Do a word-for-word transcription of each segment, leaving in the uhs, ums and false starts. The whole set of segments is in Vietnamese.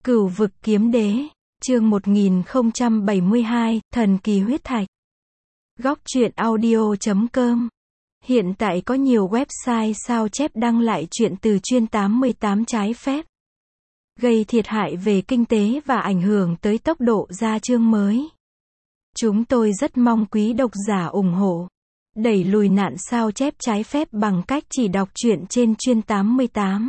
Cửu vực kiếm đế, chương một nghìn không trăm bảy mươi hai, thần kỳ huyết thạch. Góc truyện audio chấm com. Hiện tại có nhiều website sao chép đăng lại chuyện từ chuyên tám mươi tám trái phép, gây thiệt hại về kinh tế và ảnh hưởng tới tốc độ ra chương mới. Chúng tôi rất mong quý độc giả ủng hộ, đẩy lùi nạn sao chép trái phép bằng cách chỉ đọc truyện trên chuyên tám mươi tám.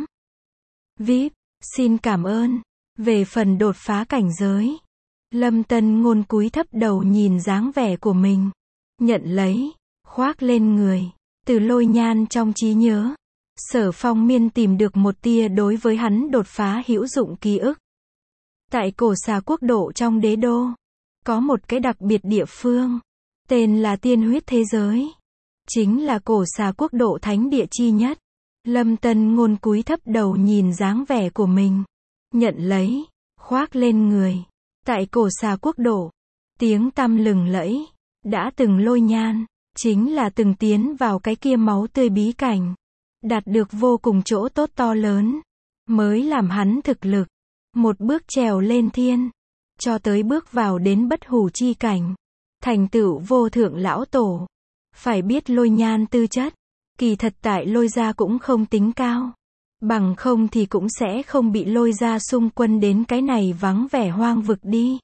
vê i pê, xin cảm ơn. Về phần đột phá cảnh giới, Lâm Tân Ngôn cúi thấp đầu nhìn dáng vẻ của mình, nhận lấy, khoác lên người. Từ Lôi Nhan trong trí nhớ, Sở Phong Miên tìm được một tia đối với hắn đột phá hữu dụng ký ức. Tại cổ xà quốc độ trong đế đô, có một cái đặc biệt địa phương, tên là tiên huyết thế giới. Chính là cổ xà quốc độ thánh địa chi nhất. Lâm Tân Ngôn cúi thấp đầu nhìn dáng vẻ của mình, nhận lấy, khoác lên người. Tại cổ xà quốc độ, tiếng tăm lừng lẫy, đã từng Lôi Nhan, chính là từng tiến vào cái kia máu tươi bí cảnh, đạt được vô cùng chỗ tốt to lớn, mới làm hắn thực lực, một bước trèo lên thiên, cho tới bước vào đến bất hủ chi cảnh, thành tựu vô thượng lão tổ. Phải biết Lôi Nhan tư chất, kỳ thật tại Lôi gia cũng không tính cao. Bằng không thì cũng sẽ không bị Lôi gia xung quân đến cái này vắng vẻ hoang vực đi.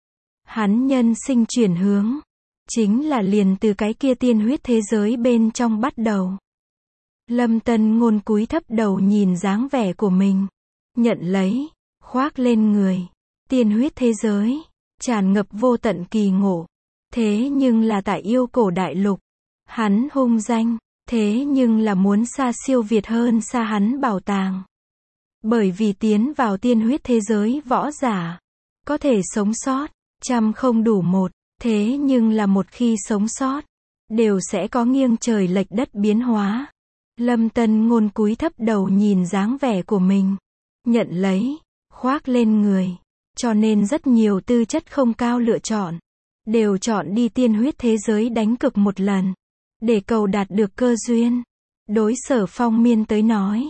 Hắn nhân sinh chuyển hướng, chính là liền từ cái kia tiên huyết thế giới bên trong bắt đầu. Lâm Tân Ngôn cúi thấp đầu nhìn dáng vẻ của mình, nhận lấy, khoác lên người. Tiên huyết thế giới, tràn ngập vô tận kỳ ngộ. Thế nhưng là tại yêu cổ đại lục, hắn hung danh, thế nhưng là muốn xa siêu việt hơn xa hắn bảo tàng. Bởi vì tiến vào tiên huyết thế giới võ giả, có thể sống sót, trăm không đủ một, thế nhưng là một khi sống sót, đều sẽ có nghiêng trời lệch đất biến hóa. Lâm Tân Ngôn cúi thấp đầu nhìn dáng vẻ của mình, nhận lấy, khoác lên người. Cho nên rất nhiều tư chất không cao lựa chọn, đều chọn đi tiên huyết thế giới đánh cược một lần, để cầu đạt được cơ duyên. Đối Sở Phong Miên tới nói,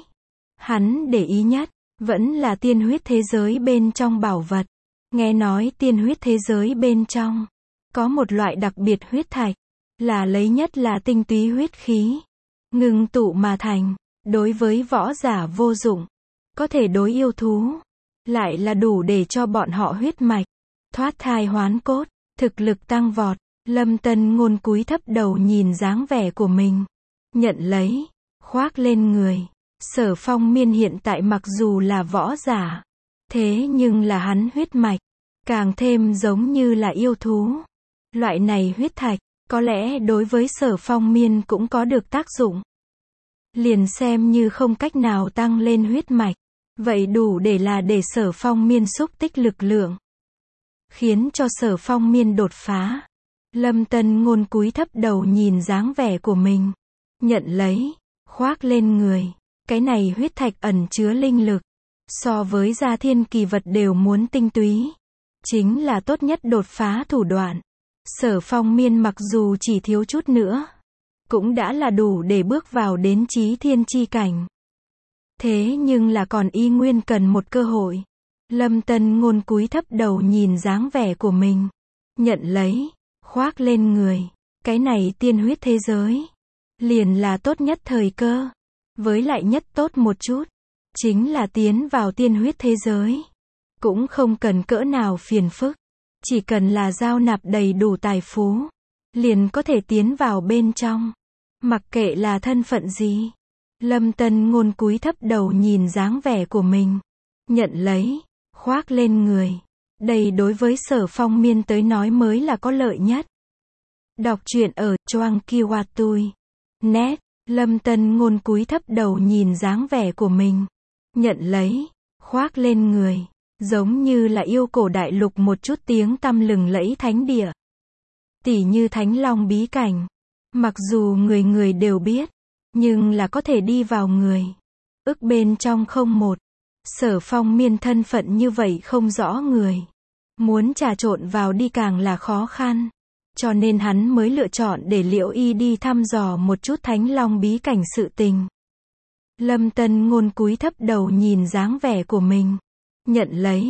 hắn để ý nhất, vẫn là tiên huyết thế giới bên trong bảo vật. Nghe nói tiên huyết thế giới bên trong, có một loại đặc biệt huyết thạch, là lấy nhất là tinh túy huyết khí, ngưng tụ mà thành, đối với võ giả vô dụng, có thể đối yêu thú, lại là đủ để cho bọn họ huyết mạch, thoát thai hoán cốt, thực lực tăng vọt. Lâm Tân Ngôn cúi thấp đầu nhìn dáng vẻ của mình, nhận lấy, khoác lên người. Sở Phong Miên hiện tại mặc dù là võ giả, thế nhưng là hắn huyết mạch, càng thêm giống như là yêu thú. Loại này huyết thạch, có lẽ đối với Sở Phong Miên cũng có được tác dụng. Liền xem như không cách nào tăng lên huyết mạch, vậy đủ để là để Sở Phong Miên xúc tích lực lượng, khiến cho Sở Phong Miên đột phá. Lâm Tân Ngôn cúi thấp đầu nhìn dáng vẻ của mình, nhận lấy, khoác lên người. Cái này huyết thạch ẩn chứa linh lực, so với gia thiên kỳ vật đều muốn tinh túy, chính là tốt nhất đột phá thủ đoạn. Sở Phong Miên mặc dù chỉ thiếu chút nữa, cũng đã là đủ để bước vào đến chí thiên chi cảnh. Thế nhưng là còn y nguyên cần một cơ hội. Lâm Tân Ngôn cúi thấp đầu nhìn dáng vẻ của mình, nhận lấy, khoác lên người. Cái này tiên huyết thế giới, liền là tốt nhất thời cơ. Với lại nhất tốt một chút, chính là tiến vào tiên huyết thế giới. Cũng không cần cỡ nào phiền phức, chỉ cần là giao nạp đầy đủ tài phú, liền có thể tiến vào bên trong. Mặc kệ là thân phận gì. Lâm Tân Ngôn cúi thấp đầu nhìn dáng vẻ của mình, nhận lấy, khoác lên người. Đây đối với Sở Phong Miên tới nói mới là có lợi nhất. Đọc truyện ở Choang Kiwatui net. Lâm Tân Ngôn cúi thấp đầu nhìn dáng vẻ của mình, nhận lấy, khoác lên người. Giống như là yêu cổ đại lục một chút tiếng tăm lừng lẫy thánh địa, tỉ như Thánh Long bí cảnh. Mặc dù người người đều biết, nhưng là có thể đi vào người, ức bên trong không một. Sở Phong Miên thân phận như vậy không rõ người, muốn trà trộn vào đi càng là khó khăn. Cho nên hắn mới lựa chọn để Liễu Y đi thăm dò một chút Thánh Long bí cảnh sự tình. Lâm Tân Ngôn cúi thấp đầu nhìn dáng vẻ của mình, nhận lấy,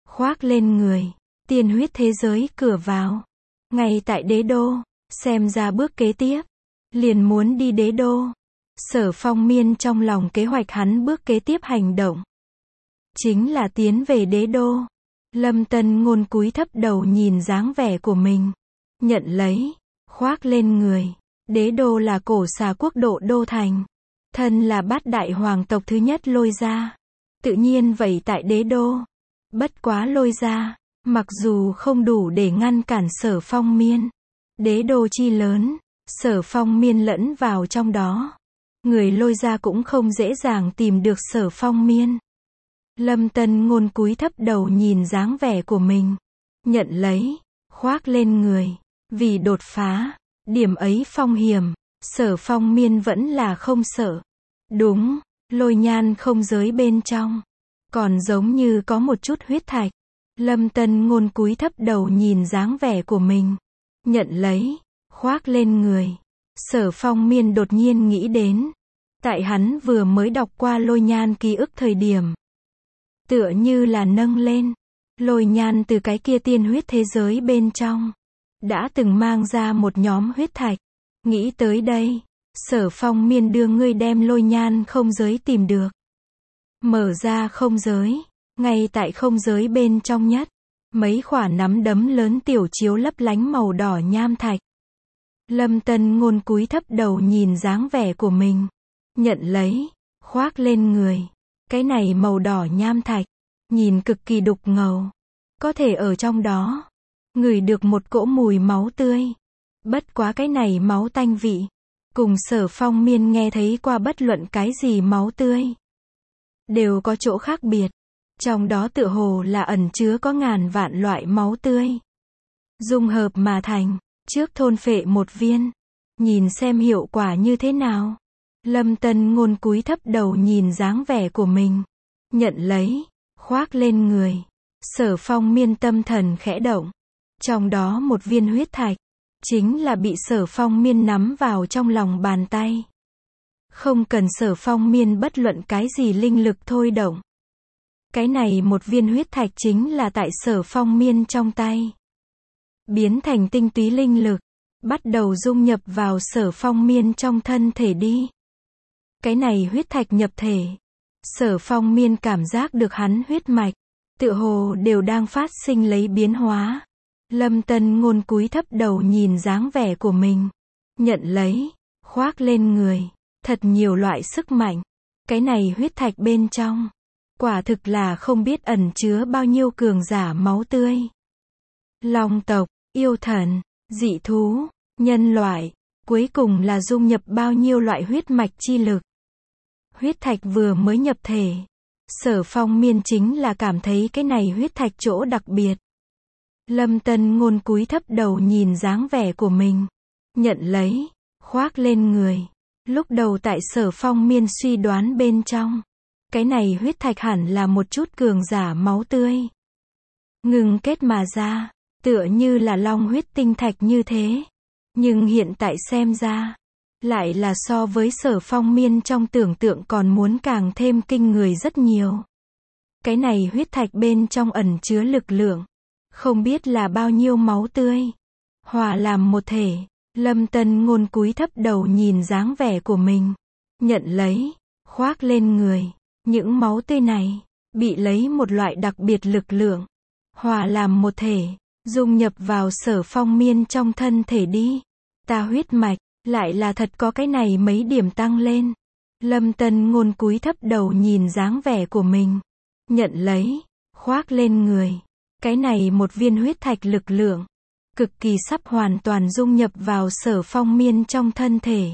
khoác lên người, tiên huyết thế giới cửa vào. Ngay tại đế đô, xem ra bước kế tiếp, liền muốn đi đế đô. Sở Phong Miên trong lòng kế hoạch hắn bước kế tiếp hành động, chính là tiến về đế đô. Lâm Tân Ngôn cúi thấp đầu nhìn dáng vẻ của mình, nhận lấy, khoác lên người. Đế đô là cổ xà quốc độ đô thành, thân là bát đại hoàng tộc thứ nhất Lôi gia, tự nhiên vậy tại đế đô. Bất quá Lôi gia, mặc dù không đủ để ngăn cản Sở Phong Miên, đế đô chi lớn, Sở Phong Miên lẫn vào trong đó, người Lôi gia cũng không dễ dàng tìm được Sở Phong Miên. Lâm Tân Ngôn cúi thấp đầu nhìn dáng vẻ của mình, nhận lấy, khoác lên người. Vì đột phá, điểm ấy phong hiểm, Sở Phong Miên vẫn là không sợ. Đúng, Lôi Nhan không giới bên trong, còn giống như có một chút huyết thạch. Lâm Tân Ngôn cúi thấp đầu nhìn dáng vẻ của mình, nhận lấy, khoác lên người. Sở Phong Miên đột nhiên nghĩ đến, tại hắn vừa mới đọc qua Lôi Nhan ký ức thời điểm, tựa như là nâng lên, Lôi Nhan từ cái kia tiên huyết thế giới bên trong, đã từng mang ra một nhóm huyết thạch. Nghĩ tới đây, Sở Phong Miên đưa ngươi đem Lôi Nhan không giới tìm được. Mở ra không giới, ngay tại không giới bên trong nhất, mấy khỏa nắm đấm lớn tiểu chiếu lấp lánh màu đỏ nham thạch. Lâm Tân Ngôn cúi thấp đầu nhìn dáng vẻ của mình, nhận lấy, khoác lên người. Cái này màu đỏ nham thạch, nhìn cực kỳ đục ngầu, có thể ở trong đó ngửi được một cỗ mùi máu tươi. Bất quá cái này máu tanh vị, cùng Sở Phong Miên nghe thấy qua bất luận cái gì máu tươi, đều có chỗ khác biệt. Trong đó tựa hồ là ẩn chứa có ngàn vạn loại máu tươi, dung hợp mà thành. Trước thôn phệ một viên, nhìn xem hiệu quả như thế nào. Lâm Tân Ngôn cúi thấp đầu nhìn dáng vẻ của mình, nhận lấy, khoác lên người. Sở Phong Miên tâm thần khẽ động, trong đó một viên huyết thạch, chính là bị Sở Phong Miên nắm vào trong lòng bàn tay. Không cần Sở Phong Miên bất luận cái gì linh lực thôi động. Cái này một viên huyết thạch chính là tại Sở Phong Miên trong tay, biến thành tinh túy linh lực, bắt đầu dung nhập vào Sở Phong Miên trong thân thể đi. Cái này huyết thạch nhập thể, Sở Phong Miên cảm giác được hắn huyết mạch, tựa hồ đều đang phát sinh lấy biến hóa. Lâm Tân Ngôn cúi thấp đầu nhìn dáng vẻ của mình, nhận lấy, khoác lên người. Thật nhiều loại sức mạnh, cái này huyết thạch bên trong, quả thực là không biết ẩn chứa bao nhiêu cường giả máu tươi. Long tộc, yêu thần, dị thú, nhân loại, cuối cùng là dung nhập bao nhiêu loại huyết mạch chi lực. Huyết thạch vừa mới nhập thể, Sở Phong Miên chính là cảm thấy cái này huyết thạch chỗ đặc biệt. Lâm Tân Ngôn cúi thấp đầu nhìn dáng vẻ của mình, nhận lấy, khoác lên người. Lúc đầu tại Sở Phong Miên suy đoán bên trong, cái này huyết thạch hẳn là một chút cường giả máu tươi ngừng kết mà ra, tựa như là long huyết tinh thạch như thế. Nhưng hiện tại xem ra, lại là so với Sở Phong Miên trong tưởng tượng còn muốn càng thêm kinh người rất nhiều. Cái này huyết thạch bên trong ẩn chứa lực lượng, không biết là bao nhiêu máu tươi, hòa làm một thể. Lâm Tân Ngôn cúi thấp đầu nhìn dáng vẻ của mình, nhận lấy, khoác lên người. Những máu tươi này, bị lấy một loại đặc biệt lực lượng, hòa làm một thể, dung nhập vào Sở Phong Miên trong thân thể đi. Ta huyết mạch, lại là thật có cái này mấy điểm tăng lên. Lâm Tân Ngôn cúi thấp đầu nhìn dáng vẻ của mình, nhận lấy, khoác lên người. Cái này một viên huyết thạch lực lượng, cực kỳ sắp hoàn toàn dung nhập vào Sở Phong Miên trong thân thể.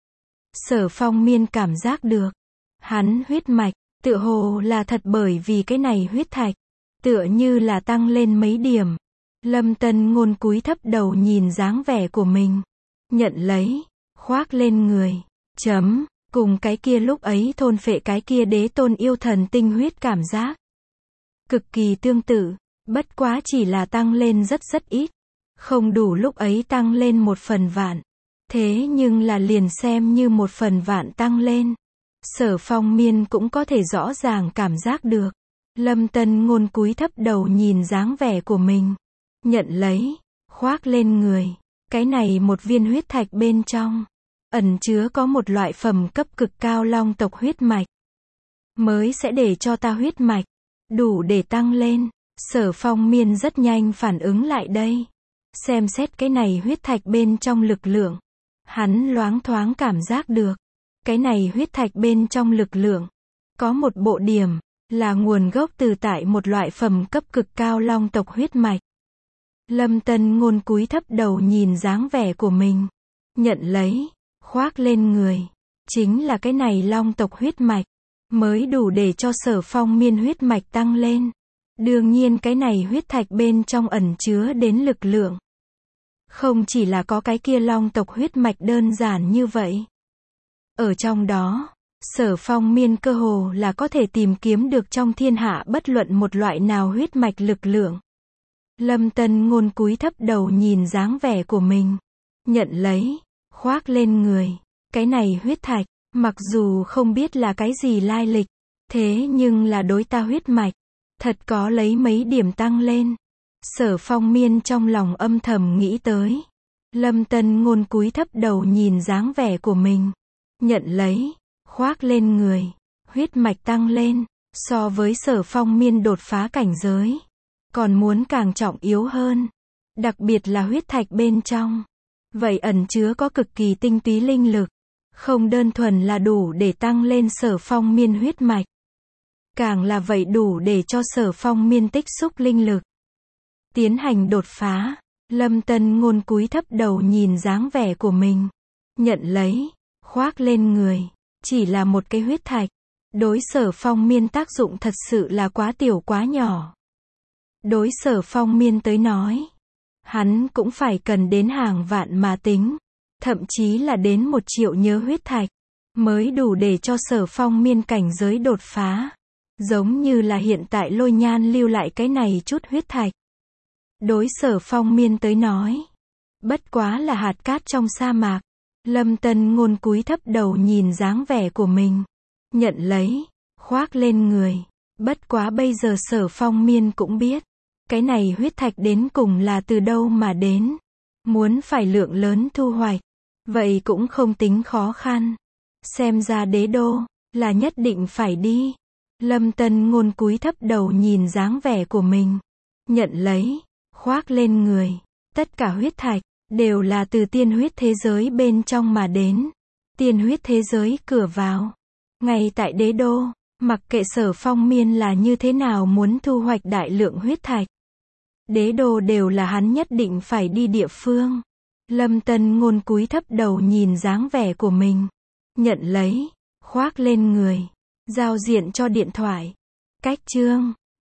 Sở Phong Miên cảm giác được, hắn huyết mạch, tựa hồ là thật bởi vì cái này huyết thạch, tựa như là tăng lên mấy điểm. Lâm Tân Ngôn cúi thấp đầu nhìn dáng vẻ của mình, nhận lấy, khoác lên người. Chấm, cùng cái kia lúc ấy thôn phệ cái kia đế tôn yêu thần tinh huyết cảm giác cực kỳ tương tự, bất quá chỉ là tăng lên rất rất ít, không đủ lúc ấy tăng lên một phần vạn. Thế nhưng là liền xem như một phần vạn tăng lên, Sở Phong Miên cũng có thể rõ ràng cảm giác được. Lâm Tân Ngôn cúi thấp đầu nhìn dáng vẻ của mình. Nhận lấy, khoác lên người. Cái này một viên huyết thạch bên trong, ẩn chứa có một loại phẩm cấp cực cao long tộc huyết mạch. Mới sẽ để cho ta huyết mạch, đủ để tăng lên. Sở Phong Miên rất nhanh phản ứng lại đây. Xem xét cái này huyết thạch bên trong lực lượng. Hắn loáng thoáng cảm giác được. Cái này huyết thạch bên trong lực lượng. Có một bộ điểm, là nguồn gốc từ tại một loại phẩm cấp cực cao long tộc huyết mạch. Lâm Tân Ngôn cúi thấp đầu nhìn dáng vẻ của mình. Nhận lấy, khoác lên người. Chính là cái này long tộc huyết mạch. Mới đủ để cho Sở Phong Miên huyết mạch tăng lên. Đương nhiên cái này huyết thạch bên trong ẩn chứa đến lực lượng. Không chỉ là có cái kia long tộc huyết mạch đơn giản như vậy. Ở trong đó, Sở Phong Miên cơ hồ là có thể tìm kiếm được trong thiên hạ bất luận một loại nào huyết mạch lực lượng. Lâm Tân Ngôn cúi thấp đầu nhìn dáng vẻ của mình. Nhận lấy, khoác lên người. Cái này huyết thạch, mặc dù không biết là cái gì lai lịch, thế nhưng là đối ta huyết mạch, thật có lấy mấy điểm tăng lên. Sở Phong Miên trong lòng âm thầm nghĩ tới. Lâm Tân Ngôn cúi thấp đầu nhìn dáng vẻ của mình. Nhận lấy, khoác lên người. Huyết mạch tăng lên, so với Sở Phong Miên đột phá cảnh giới, còn muốn càng trọng yếu hơn. Đặc biệt là huyết thạch bên trong. Vậy ẩn chứa có cực kỳ tinh túy linh lực. Không đơn thuần là đủ để tăng lên Sở Phong Miên huyết mạch. Càng là vậy đủ để cho Sở Phong Miên tích xúc linh lực. Tiến hành đột phá. Lâm Tân Ngôn cúi thấp đầu nhìn dáng vẻ của mình. Nhận lấy, khoác lên người. Chỉ là một cái huyết thạch. Đối Sở Phong Miên tác dụng thật sự là quá tiểu quá nhỏ. Đối Sở Phong Miên tới nói, hắn cũng phải cần đến hàng vạn mà tính. Thậm chí là đến một triệu nhớ huyết thạch. Mới đủ để cho Sở Phong Miên cảnh giới đột phá. Giống như là hiện tại Lôi Nhan lưu lại cái này chút huyết thạch. Đối Sở Phong Miên tới nói, bất quá là hạt cát trong sa mạc. Lâm Tân Ngôn cúi thấp đầu nhìn dáng vẻ của mình. Nhận lấy, khoác lên người. Bất quá bây giờ Sở Phong Miên cũng biết. Cái này huyết thạch đến cùng là từ đâu mà đến. Muốn phải lượng lớn thu hoạch. Vậy cũng không tính khó khăn. Xem ra đế đô, là nhất định phải đi. Lâm Tân Ngôn cúi thấp đầu nhìn dáng vẻ của mình. Nhận lấy, khoác lên người. Tất cả huyết thạch, đều là từ tiên huyết thế giới bên trong mà đến. Tiên huyết thế giới cửa vào. Ngay tại đế đô, mặc kệ Sở Phong Miên là như thế nào muốn thu hoạch đại lượng huyết thạch. Đế đô đều là hắn nhất định phải đi địa phương. Lâm Tân Ngôn cúi thấp đầu nhìn dáng vẻ của mình. Nhận lấy, khoác lên người. Giao diện cho điện thoại. Cách chương